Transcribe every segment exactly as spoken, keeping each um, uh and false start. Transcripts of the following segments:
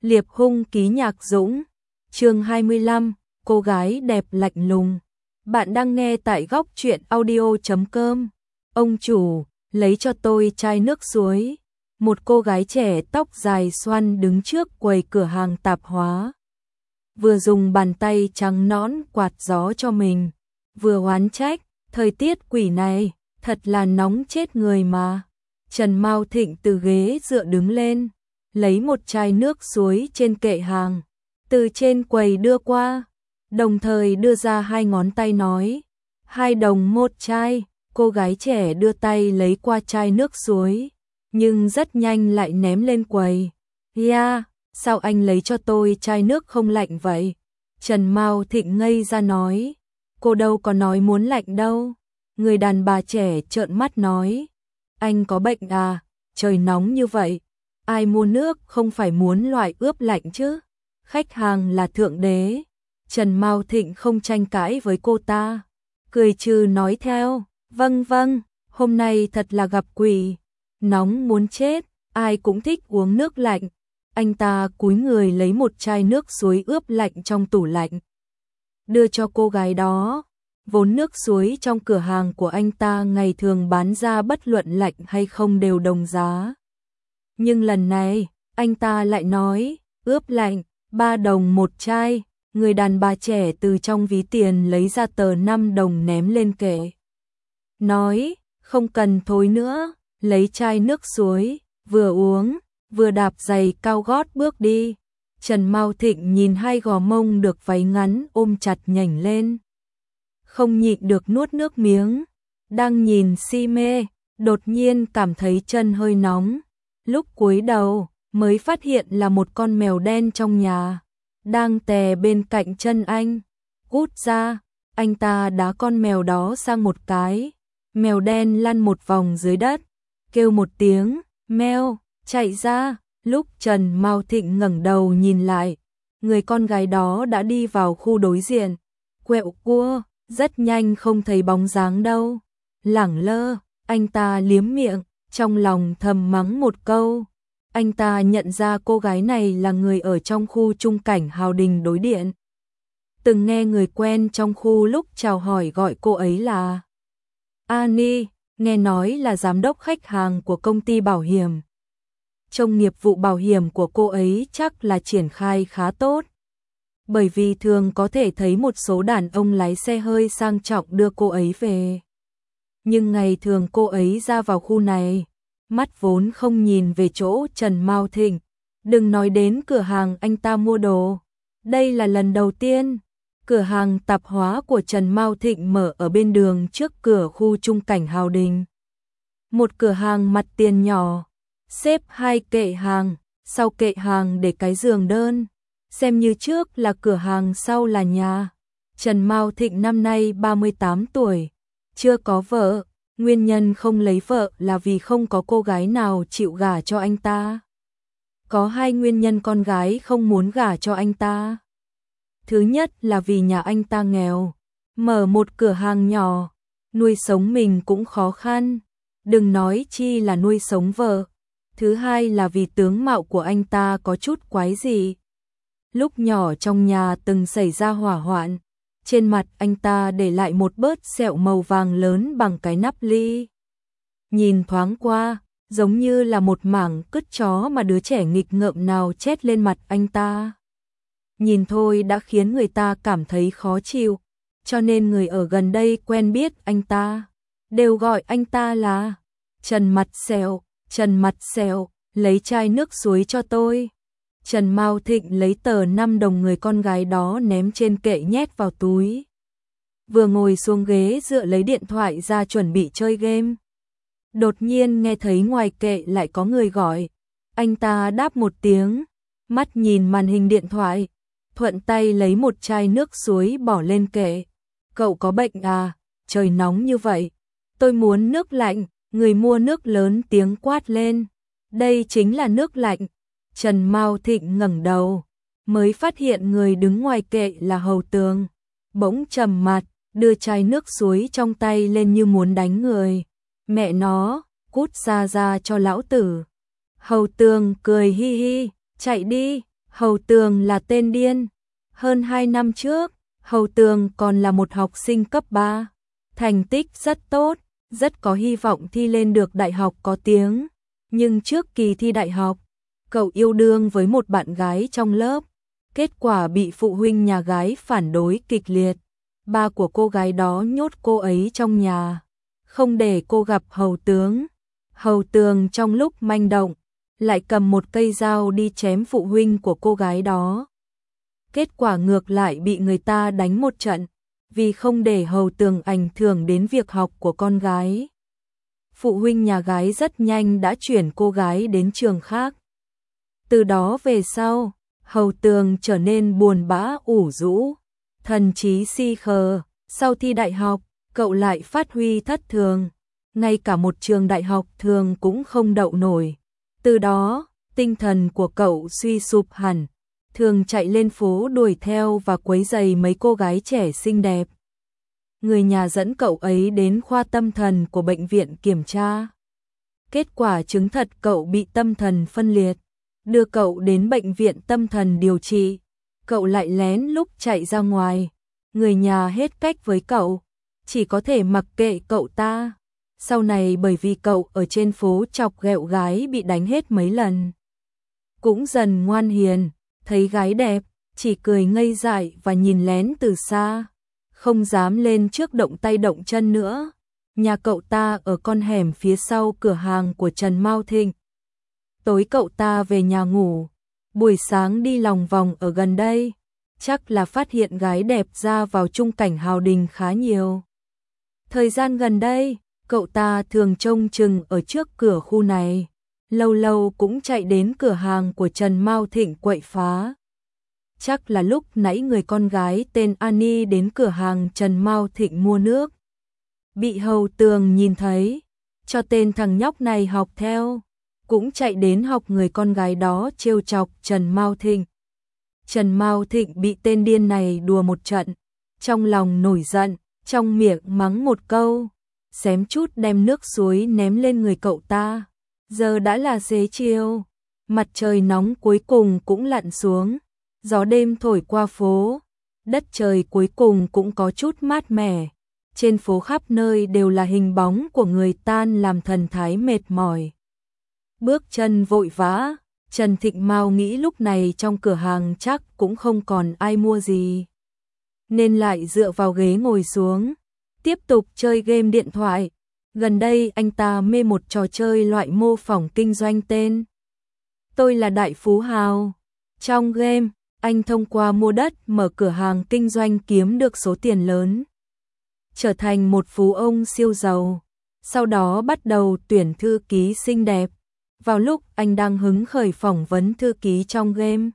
Liệp hung ký Nhạc Dũng, chương hai mươi lăm, cô gái đẹp lạnh lùng. Bạn đang nghe tại góc truyện audio chấm com. Ông chủ, lấy cho tôi chai nước suối. Một cô gái trẻ tóc dài xoăn đứng trước quầy cửa hàng tạp hóa. Vừa dùng bàn tay trắng nõn quạt gió cho mình, vừa oán trách, thời tiết quỷ này, thật là nóng chết người mà. Trần Mao Thịnh từ ghế dựa đứng lên, lấy một chai nước suối trên kệ hàng, từ trên quầy đưa qua, đồng thời đưa ra hai ngón tay nói, hai đồng một chai. Cô gái trẻ đưa tay lấy qua chai nước suối, nhưng rất nhanh lại ném lên quầy. Yeah, sao anh lấy cho tôi chai nước không lạnh vậy? Trần Mao Thịnh ngây ra nói, cô đâu có nói muốn lạnh đâu. Người đàn bà trẻ trợn mắt nói, anh có bệnh à, trời nóng như vậy, ai mua nước không phải muốn loại ướp lạnh chứ? Khách hàng là thượng đế. Trần Mao Thịnh không tranh cãi với cô ta, cười trừ nói theo, vâng vâng, hôm nay thật là gặp quỷ, nóng muốn chết, ai cũng thích uống nước lạnh. Anh ta cúi người lấy một chai nước suối ướp lạnh trong tủ lạnh, đưa cho cô gái đó. Vốn nước suối trong cửa hàng của anh ta ngày thường bán ra bất luận lạnh hay không đều đồng giá. Nhưng lần này, anh ta lại nói, ướp lạnh, ba đồng một chai. Người đàn bà trẻ từ trong ví tiền lấy ra tờ năm đồng ném lên kệ. Nói, không cần thối nữa, lấy chai nước suối, vừa uống, vừa đạp giày cao gót bước đi. Trần Mao Thịnh nhìn hai gò mông được váy ngắn ôm chặt nhảnh lên, không nhịn được nuốt nước miếng. Đang nhìn si mê, đột nhiên cảm thấy chân hơi nóng. Lúc cúi đầu, mới phát hiện là một con mèo đen trong nhà, đang tè bên cạnh chân anh. Cút ra, anh ta đá con mèo đó sang một cái. Mèo đen lăn một vòng dưới đất, kêu một tiếng, meo, chạy ra. Lúc Trần Mao Thịnh ngẩng đầu nhìn lại, người con gái đó đã đi vào khu đối diện. Quẹo cua, rất nhanh không thấy bóng dáng đâu. Lẳng lơ, anh ta liếm miệng, trong lòng thầm mắng một câu. Anh ta nhận ra cô gái này là người ở trong khu trung cảnh Hào Đình đối điện. Từng nghe người quen trong khu lúc chào hỏi gọi cô ấy là Annie, nghe nói là giám đốc khách hàng của công ty bảo hiểm. Trong nghiệp vụ bảo hiểm của cô ấy chắc là triển khai khá tốt, bởi vì thường có thể thấy một số đàn ông lái xe hơi sang trọng đưa cô ấy về. Nhưng ngày thường cô ấy ra vào khu này, mắt vốn không nhìn về chỗ Trần Mao Thịnh, đừng nói đến cửa hàng anh ta mua đồ. Đây là lần đầu tiên cửa hàng tạp hóa của Trần Mao Thịnh mở ở bên đường trước cửa khu trung cảnh Hào Đình. Một cửa hàng mặt tiền nhỏ, xếp hai kệ hàng, sau kệ hàng để cái giường đơn, xem như trước là cửa hàng sau là nhà. Trần Mao Thịnh năm nay ba mươi tám tuổi, chưa có vợ. Nguyên nhân không lấy vợ là vì không có cô gái nào chịu gả cho anh ta. Có hai nguyên nhân con gái không muốn gả cho anh ta. Thứ nhất là vì nhà anh ta nghèo, mở một cửa hàng nhỏ, nuôi sống mình cũng khó khăn, đừng nói chi là nuôi sống vợ. Thứ hai là vì tướng mạo của anh ta có chút quái dị. Lúc nhỏ trong nhà từng xảy ra hỏa hoạn, trên mặt anh ta để lại một bớt sẹo màu vàng lớn bằng cái nắp ly. Nhìn thoáng qua, giống như là một mảng cứt chó mà đứa trẻ nghịch ngợm nào chét lên mặt anh ta. Nhìn thôi đã khiến người ta cảm thấy khó chịu, cho nên người ở gần đây quen biết anh ta, đều gọi anh ta là Trần Mặt Sẹo. Trần Mặt Sẹo, lấy chai nước suối cho tôi. Trần Mao Thịnh lấy tờ năm đồng người con gái đó ném trên kệ nhét vào túi. Vừa ngồi xuống ghế dựa lấy điện thoại ra chuẩn bị chơi game. Đột nhiên nghe thấy ngoài kệ lại có người gọi. Anh ta đáp một tiếng, mắt nhìn màn hình điện thoại, thuận tay lấy một chai nước suối bỏ lên kệ. Cậu có bệnh à? Trời nóng như vậy. Tôi muốn nước lạnh. Người mua nước lớn tiếng quát lên. Đây chính là nước lạnh. Trần Mao Thịnh ngẩng đầu, mới phát hiện người đứng ngoài kệ là Hầu Tường. Bỗng trầm mặt, đưa chai nước suối trong tay lên như muốn đánh người. Mẹ nó, cút ra ra cho lão tử. Hầu Tường cười hi hi, chạy đi. Hầu Tường là tên điên. Hơn hai năm trước, Hầu Tường còn là một học sinh cấp ba. Thành tích rất tốt, rất có hy vọng thi lên được đại học có tiếng. Nhưng trước kỳ thi đại học, cậu yêu đương với một bạn gái trong lớp. Kết quả bị phụ huynh nhà gái phản đối kịch liệt. Ba của cô gái đó nhốt cô ấy trong nhà, không để cô gặp Hầu Tướng. Hầu Tường trong lúc manh động, lại cầm một cây dao đi chém phụ huynh của cô gái đó. Kết quả ngược lại bị người ta đánh một trận, vì không để Hầu Tường ảnh hưởng đến việc học của con gái. Phụ huynh nhà gái rất nhanh đã chuyển cô gái đến trường khác. Từ đó về sau, Hầu Tường trở nên buồn bã ủ rũ, thần trí si khờ. Sau thi đại học, cậu lại phát huy thất thường, ngay cả một trường đại học thường cũng không đậu nổi. Từ đó, tinh thần của cậu suy sụp hẳn, thường chạy lên phố đuổi theo và quấy rầy mấy cô gái trẻ xinh đẹp. Người nhà dẫn cậu ấy đến khoa tâm thần của bệnh viện kiểm tra. Kết quả chứng thật cậu bị tâm thần phân liệt, đưa cậu đến bệnh viện tâm thần điều trị. Cậu lại lén lúc chạy ra ngoài, người nhà hết cách với cậu, chỉ có thể mặc kệ cậu ta. Sau này bởi vì cậu ở trên phố chọc ghẹo gái bị đánh hết mấy lần, cũng dần ngoan hiền, thấy gái đẹp, chỉ cười ngây dại và nhìn lén từ xa, không dám lên trước động tay động chân nữa. Nhà cậu ta ở con hẻm phía sau cửa hàng của Trần Mao Thịnh. Tối cậu ta về nhà ngủ, buổi sáng đi lòng vòng ở gần đây, chắc là phát hiện gái đẹp ra vào Trung Cảnh Hào Đình khá nhiều. Thời gian gần đây, cậu ta thường trông chừng ở trước cửa khu này, lâu lâu cũng chạy đến cửa hàng của Trần Mao Thịnh quậy phá. Chắc là lúc nãy người con gái tên Annie đến cửa hàng Trần Mao Thịnh mua nước, bị Hầu Tường nhìn thấy, cho tên thằng nhóc này học theo, cũng chạy đến học người con gái đó trêu chọc Trần Mao Thịnh. Trần Mao Thịnh bị tên điên này đùa một trận, trong lòng nổi giận, trong miệng mắng một câu, xém chút đem nước suối ném lên người cậu ta. Giờ đã là xế chiều, mặt trời nóng cuối cùng cũng lặn xuống, gió đêm thổi qua phố, đất trời cuối cùng cũng có chút mát mẻ. Trên phố khắp nơi đều là hình bóng của người tan làm thần thái mệt mỏi, bước chân vội vã. Trần Thịnh Mao nghĩ lúc này trong cửa hàng chắc cũng không còn ai mua gì, nên lại dựa vào ghế ngồi xuống, tiếp tục chơi game điện thoại. Gần đây anh ta mê một trò chơi loại mô phỏng kinh doanh tên Tôi là Đại Phú Hào. Trong game, anh thông qua mua đất mở cửa hàng kinh doanh kiếm được số tiền lớn, trở thành một phú ông siêu giàu. Sau đó bắt đầu tuyển thư ký xinh đẹp. Vào lúc anh đang hứng khởi phỏng vấn thư ký trong game,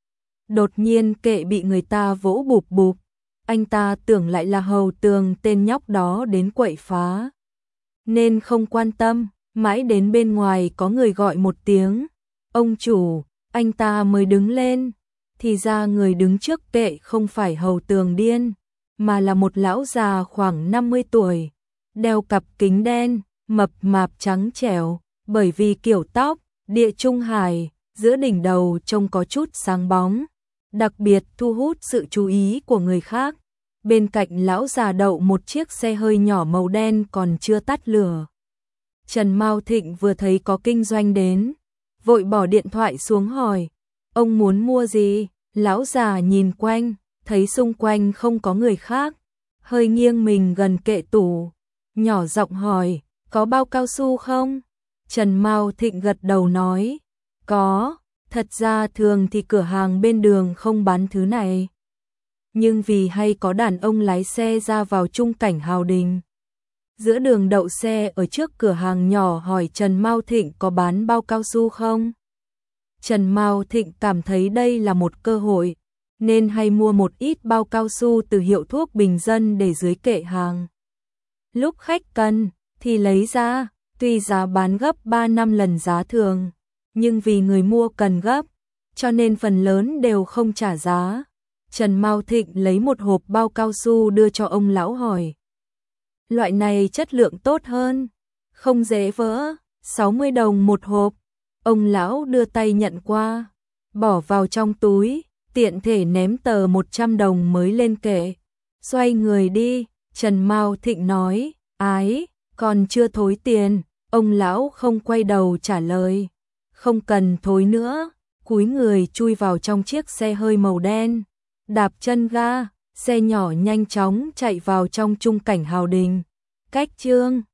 đột nhiên kệ bị người ta vỗ bụp bụp. Anh ta tưởng lại là Hầu Tường tên nhóc đó đến quậy phá, nên không quan tâm. Mãi đến bên ngoài có người gọi một tiếng, ông chủ, anh ta mới đứng lên. Thì ra người đứng trước kệ không phải Hầu Tường điên, mà là một lão già khoảng năm mươi tuổi, đeo cặp kính đen, mập mạp trắng trẻo. Bởi vì kiểu tóc địa trung hải, giữa đỉnh đầu trông có chút sáng bóng, đặc biệt thu hút sự chú ý của người khác. Bên cạnh lão già đậu một chiếc xe hơi nhỏ màu đen còn chưa tắt lửa. Trần Mao Thịnh vừa thấy có kinh doanh đến, vội bỏ điện thoại xuống hỏi, ông muốn mua gì? Lão già nhìn quanh, thấy xung quanh không có người khác, hơi nghiêng mình gần kệ tủ, nhỏ giọng hỏi, có bao cao su không? Trần Mao Thịnh gật đầu nói, có, thật ra thường thì cửa hàng bên đường không bán thứ này. Nhưng vì hay có đàn ông lái xe ra vào Trung Cảnh Hào Đình, giữa đường đậu xe ở trước cửa hàng nhỏ hỏi Trần Mao Thịnh có bán bao cao su không. Trần Mao Thịnh cảm thấy đây là một cơ hội, nên hay mua một ít bao cao su từ hiệu thuốc bình dân để dưới kệ hàng. Lúc khách cần thì lấy ra. Tuy giá bán gấp ba năm lần giá thường, nhưng vì người mua cần gấp, cho nên phần lớn đều không trả giá. Trần Mao Thịnh lấy một hộp bao cao su đưa cho ông lão hỏi, loại này chất lượng tốt hơn, không dễ vỡ, sáu mươi đồng một hộp. Ông lão đưa tay nhận qua, bỏ vào trong túi, tiện thể ném tờ một trăm đồng mới lên kệ. Xoay người đi, Trần Mao Thịnh nói, ái, còn chưa thối tiền, ông lão không quay đầu trả lời. Không cần thối nữa, cúi người chui vào trong chiếc xe hơi màu đen, đạp chân ga, xe nhỏ nhanh chóng chạy vào trong trung cảnh Hào Đình. Cách chương